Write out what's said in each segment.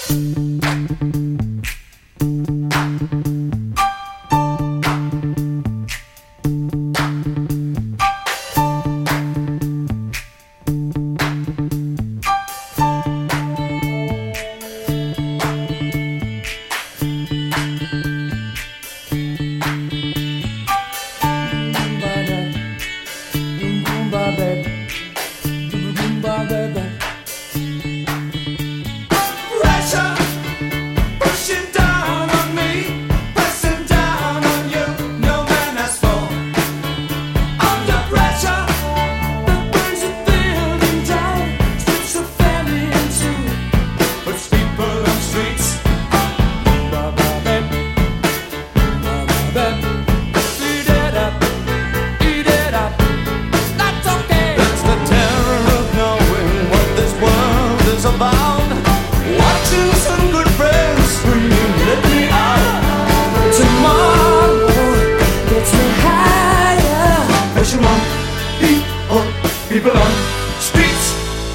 People on streets.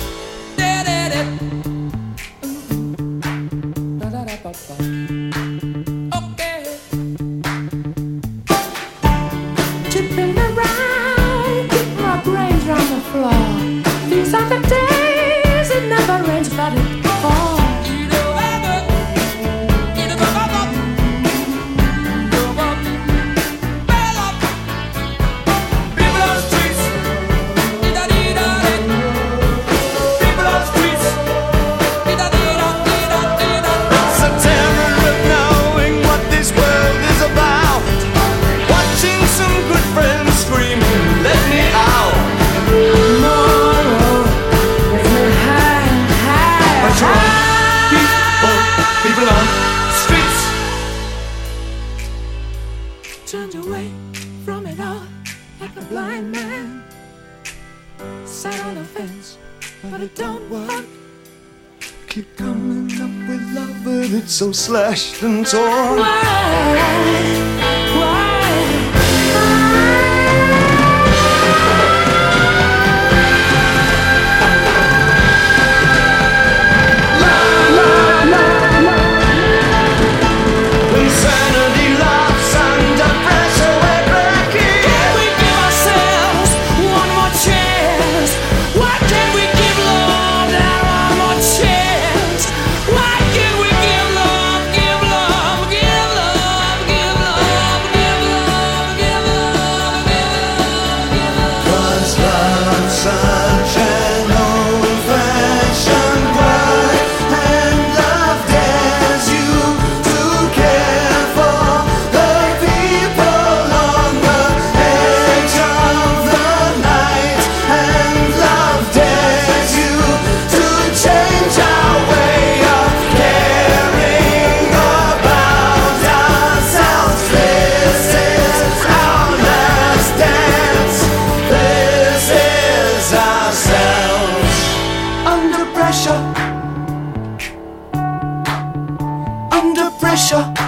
Okay. Tipping around, keep my brains round the floor. These are the days it never rains, but it falls. Turned away from it all like a blind man. Sat on the fence, but it don't work. Keep coming up with love, but it's so slashed and torn. Why? Under pressure.